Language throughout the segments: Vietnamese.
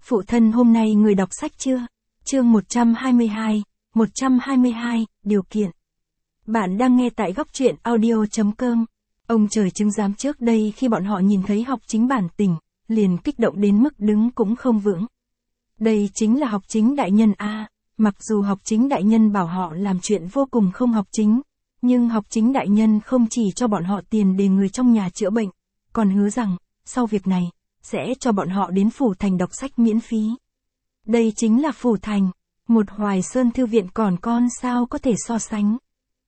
Phụ thân hôm nay người đọc sách chưa? Chương 122, điều kiện. Bạn đang nghe tại góc truyện audio.com. Ông trời chứng giám trước đây khi bọn họ nhìn thấy học chính bản tình, liền kích động đến mức đứng cũng không vững. Đây chính là học chính đại nhân a. Mặc dù học chính đại nhân bảo họ làm chuyện vô cùng không học chính, nhưng học chính đại nhân không chỉ cho bọn họ tiền để người trong nhà chữa bệnh, còn hứa rằng, sau việc này, sẽ cho bọn họ đến Phủ Thành đọc sách miễn phí. Đây chính là Phủ Thành, một Hoài Sơn thư viện còn con sao có thể so sánh.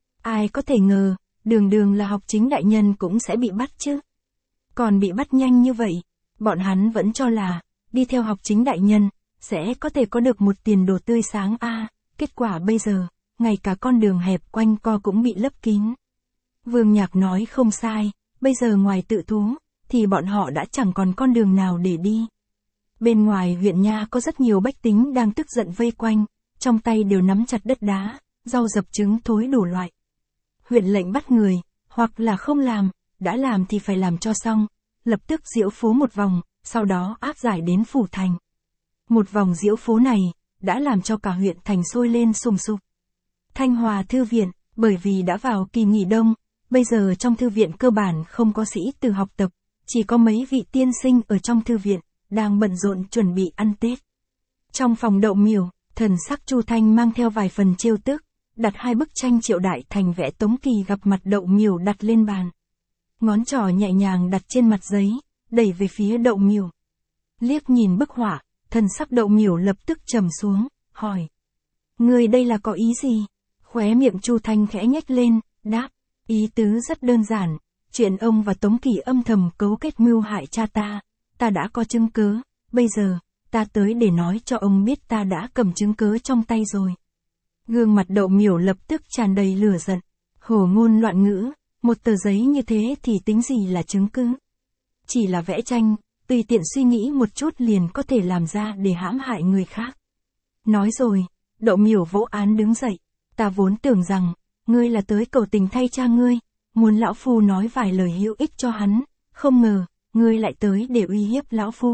Ai có thể ngờ, đường là học chính đại nhân cũng sẽ bị bắt chứ. Còn bị bắt nhanh như vậy, bọn hắn vẫn cho là, đi theo học chính đại nhân, sẽ có thể có được một tiền đồ tươi sáng a. Kết quả bây giờ, ngay cả con đường hẹp quanh co cũng bị lấp kín. Vương Nhạc nói không sai, bây giờ ngoài tự thú, thì bọn họ đã chẳng còn con đường nào để đi. Bên ngoài huyện nha có rất nhiều bách tính đang tức giận vây quanh, trong tay đều nắm chặt đất đá, rau dập trứng thối đủ loại. Huyện lệnh bắt người, hoặc là không làm, đã làm thì phải làm cho xong, lập tức diễu phố một vòng, sau đó áp giải đến Phủ Thành. Một vòng diễu phố này, đã làm cho cả huyện thành sôi lên sùng sục. Thanh Hòa Thư viện, bởi vì đã vào kỳ nghỉ đông, bây giờ trong thư viện cơ bản không có sĩ tử học tập, chỉ có mấy vị tiên sinh ở trong thư viện, đang bận rộn chuẩn bị ăn Tết. Trong phòng Đậu Miểu, thần sắc Chu Thanh mang theo vài phần trêu tức, đặt hai bức tranh Triệu Đại Thành vẽ Tống Kỳ gặp mặt Đậu Miểu đặt lên bàn. Ngón trỏ nhẹ nhàng đặt trên mặt giấy, đẩy về phía Đậu Miểu. Liếc nhìn bức họa, thần sắc Đậu Miểu lập tức trầm xuống, hỏi. Người đây là có ý gì? Khóe miệng Chu Thanh khẽ nhếch lên, đáp. Ý tứ rất đơn giản, chuyện ông và Tống Kỳ âm thầm cấu kết mưu hại cha ta đã có chứng cứ, bây giờ, ta tới để nói cho ông biết ta đã cầm chứng cứ trong tay rồi. Gương mặt Đậu Miểu lập tức tràn đầy lửa giận, hổ ngôn loạn ngữ, một tờ giấy như thế thì tính gì là chứng cứ? Chỉ là vẽ tranh, tùy tiện suy nghĩ một chút liền có thể làm ra để hãm hại người khác. Nói rồi, Đậu Miểu vỗ án đứng dậy, ta vốn tưởng rằng, ngươi là tới cầu tình thay cha ngươi, muốn lão phu nói vài lời hữu ích cho hắn, không ngờ, ngươi lại tới để uy hiếp lão phu.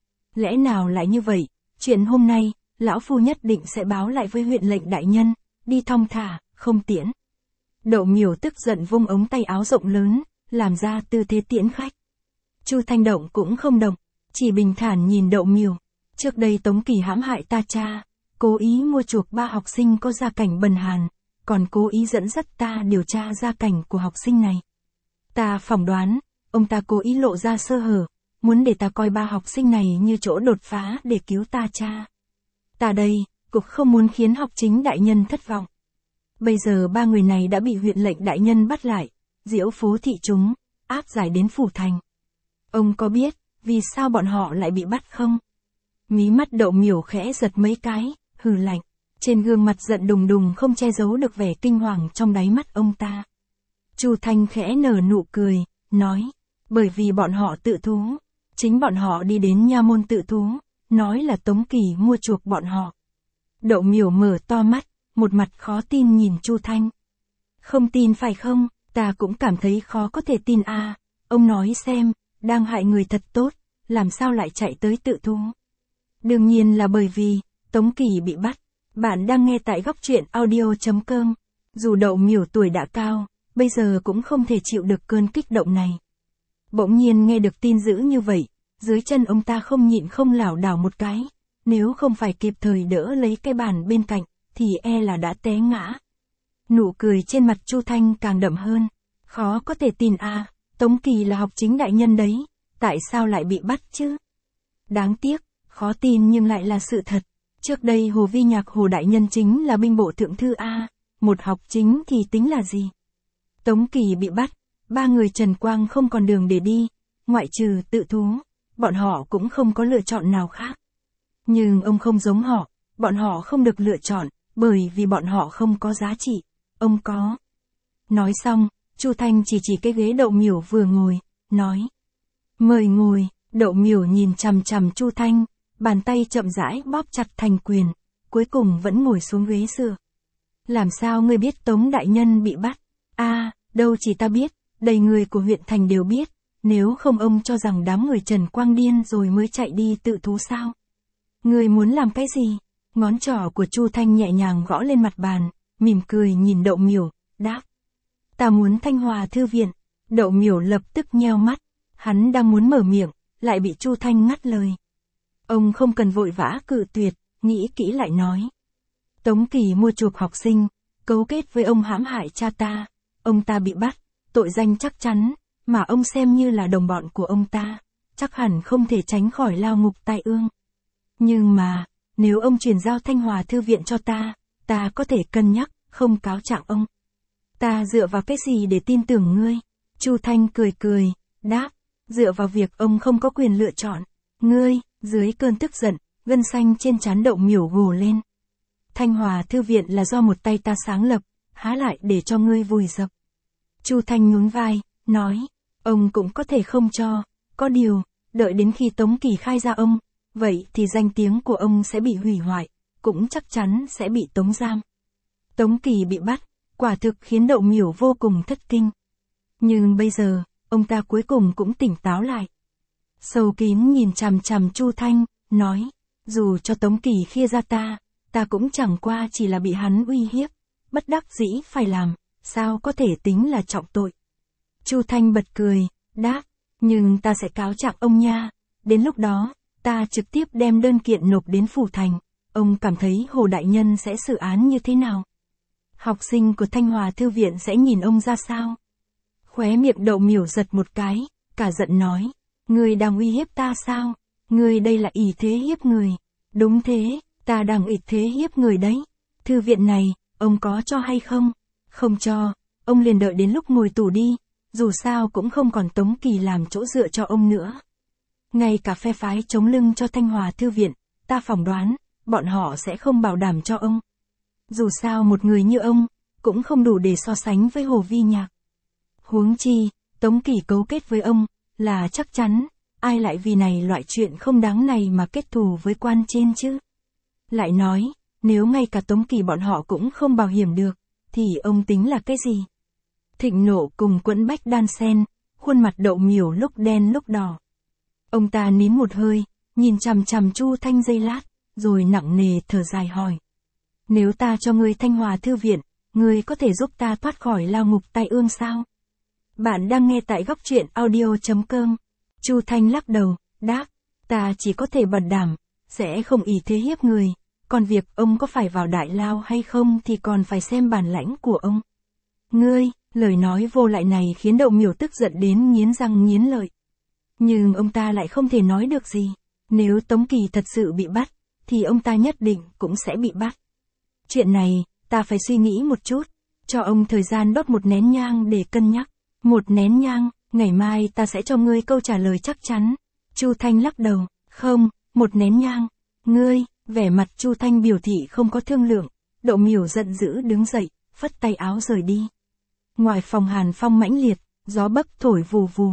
Lẽ nào lại như vậy, chuyện hôm nay, lão phu nhất định sẽ báo lại với huyện lệnh đại nhân, đi thong thả, không tiễn. Đậu Miểu tức giận vung ống tay áo rộng lớn, làm ra tư thế tiễn khách. Chu Thanh động cũng không động, chỉ bình thản nhìn Đậu Miểu. Trước đây Tống Kỳ hãm hại ta cha, cố ý mua chuộc 3 học sinh có gia cảnh bần hàn, còn cố ý dẫn dắt ta điều tra gia cảnh của học sinh này. Ta phỏng đoán, ông ta cố ý lộ ra sơ hở, muốn để ta coi 3 học sinh này như chỗ đột phá để cứu ta cha. Ta đây, cũng không muốn khiến học chính đại nhân thất vọng. Bây giờ 3 người này đã bị huyện lệnh đại nhân bắt lại, diễu phố thị chúng, áp giải đến Phủ Thành. Ông có biết, vì sao bọn họ lại bị bắt không? Mí mắt Đậu Miểu khẽ giật mấy cái, hừ lạnh. Trên gương mặt giận đùng đùng không che giấu được vẻ kinh hoàng trong đáy mắt ông ta. Chu Thanh khẽ nở nụ cười, nói, bởi vì bọn họ tự thú, chính bọn họ đi đến nha môn tự thú, nói là Tống Kỳ mua chuộc bọn họ. Đậu Miểu mở to mắt, một mặt khó tin nhìn Chu Thanh. Không tin phải không, ta cũng cảm thấy khó có thể tin a. Ông nói xem, đang hại người thật tốt, làm sao lại chạy tới tự thú? Đương nhiên là bởi vì, Tống Kỳ bị bắt. Bạn đang nghe tại góc truyện audio.com. Dù Đậu Miểu tuổi đã cao, bây giờ cũng không thể chịu được cơn kích động này. Bỗng nhiên nghe được tin dữ như vậy, dưới chân ông ta không nhịn không lảo đảo một cái, nếu không phải kịp thời đỡ lấy cái bàn bên cạnh, thì e là đã té ngã. Nụ cười trên mặt Chu Thanh càng đậm hơn, khó có thể tin a, Tống Kỳ là học chính đại nhân đấy, tại sao lại bị bắt chứ? Đáng tiếc, khó tin nhưng lại là sự thật. Trước đây Hồ Vi Nhạc Hồ đại nhân chính là binh bộ thượng thư a, một học chính thì tính là gì? Tống Kỳ bị bắt, 3 người Trần Quang không còn đường để đi, ngoại trừ tự thú, bọn họ cũng không có lựa chọn nào khác. Nhưng ông không giống họ, bọn họ không được lựa chọn, bởi vì bọn họ không có giá trị, ông có. Nói xong, Chu Thanh chỉ cái ghế Đậu Miểu vừa ngồi, nói. Mời ngồi, Đậu Miểu nhìn chằm chằm Chu Thanh, bàn tay chậm rãi bóp chặt thành quyền, cuối cùng vẫn ngồi xuống ghế dựa. Làm sao ngươi biết Tống đại nhân bị bắt? Đâu chỉ ta biết, đầy người của huyện thành đều biết, nếu không ông cho rằng đám người Trần Quang điên rồi mới chạy đi tự thú sao? Ngươi muốn làm cái gì? Ngón trỏ của Chu Thanh nhẹ nhàng gõ lên mặt bàn, mỉm cười nhìn Đậu Miểu, đáp. Ta muốn Thanh Hòa thư viện. Đậu Miểu lập tức nheo mắt, hắn đang muốn mở miệng, lại bị Chu Thanh ngắt lời. Ông không cần vội vã cự tuyệt, nghĩ kỹ lại nói. Tống Kỳ mua chuộc học sinh, cấu kết với ông hãm hại cha ta, ông ta bị bắt, tội danh chắc chắn, mà ông xem như là đồng bọn của ông ta, chắc hẳn không thể tránh khỏi lao ngục tai ương. Nhưng mà, nếu ông chuyển giao Thanh Hòa thư viện cho ta có thể cân nhắc, không cáo trạng ông. Ta dựa vào cái gì để tin tưởng ngươi? Chu Thanh cười cười, đáp, dựa vào việc ông không có quyền lựa chọn. Ngươi, dưới cơn tức giận, gân xanh trên trán Đậu Miểu gồ lên. Thanh Hòa thư viện là do một tay ta sáng lập, há lại để cho ngươi vùi dập. Chu Thanh nhún vai, nói, ông cũng có thể không cho, có điều, đợi đến khi Tống Kỳ khai ra ông, vậy thì danh tiếng của ông sẽ bị hủy hoại, cũng chắc chắn sẽ bị tống giam. Tống Kỳ bị bắt, quả thực khiến Đậu Miểu vô cùng thất kinh. Nhưng bây giờ, ông ta cuối cùng cũng tỉnh táo lại. Sâu kín nhìn chằm chằm Chu Thanh, nói, dù cho Tống Kỳ khia ra ta cũng chẳng qua chỉ là bị hắn uy hiếp, bất đắc dĩ phải làm, sao có thể tính là trọng tội. Chu Thanh bật cười, đáp, nhưng ta sẽ cáo trạng ông nha, đến lúc đó, ta trực tiếp đem đơn kiện nộp đến phủ thành, ông cảm thấy Hồ Đại Nhân sẽ xử án như thế nào? Học sinh của Thanh Hòa thư viện sẽ nhìn ông ra sao? Khóe miệng Đậu Miểu giật một cái, cả giận nói, ngươi đang uy hiếp ta sao? Ngươi đây là ỷ thế hiếp người. Đúng thế, ta đang ỷ thế hiếp người đấy. Thư viện này, ông có cho hay không? Không cho, ông liền đợi đến lúc ngồi tù đi, dù sao cũng không còn Tống Kỳ làm chỗ dựa cho ông nữa. Ngay cả phe phái chống lưng cho Thanh Hòa thư viện, ta phỏng đoán, bọn họ sẽ không bảo đảm cho ông. Dù sao một người như ông, cũng không đủ để so sánh với Hồ Vi Nhạc. Huống chi, Tống Kỳ cấu kết với ông, là chắc chắn, ai lại vì này loại chuyện không đáng này mà kết thù với quan trên chứ? Lại nói, nếu ngay cả Tống Kỳ bọn họ cũng không bảo hiểm được, thì ông tính là cái gì? Thịnh nộ cùng quẫn bách đan xen, khuôn mặt Đậu Miểu lúc đen lúc đỏ. Ông ta nín một hơi, nhìn chằm chằm Chu Thanh giây lát, rồi nặng nề thở dài hỏi. Nếu ta cho ngươi Thanh Hòa thư viện, ngươi có thể giúp ta thoát khỏi lao ngục tai ương sao? Bạn đang nghe tại góc truyện audio.com. Chu Thanh lắc đầu, đáp, ta chỉ có thể bảo đảm, sẽ không ỷ thế hiếp người, còn việc ông có phải vào đại lao hay không thì còn phải xem bản lãnh của ông. Ngươi, lời nói vô lại này khiến Đậu Miểu tức giận đến nghiến răng nghiến lợi. Nhưng ông ta lại không thể nói được gì, nếu Tống Kỳ thật sự bị bắt, thì ông ta nhất định cũng sẽ bị bắt. Chuyện này, ta phải suy nghĩ một chút, cho ông thời gian đốt một nén nhang để cân nhắc. Một nén nhang, ngày mai ta sẽ cho ngươi câu trả lời chắc chắn. Chu Thanh lắc đầu, không, một nén nhang. Ngươi, vẻ mặt Chu Thanh biểu thị không có thương lượng. Đậu Miểu giận dữ đứng dậy, phất tay áo rời đi. Ngoài phòng hàn phong mãnh liệt, gió bấc thổi vù vù.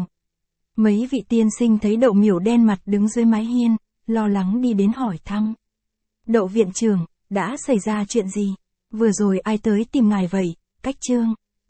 Mấy vị tiên sinh thấy Đậu Miểu đen mặt đứng dưới mái hiên, lo lắng đi đến hỏi thăm. Đậu viện trưởng, đã xảy ra chuyện gì? Vừa rồi ai tới tìm ngài vậy? Cách Trương.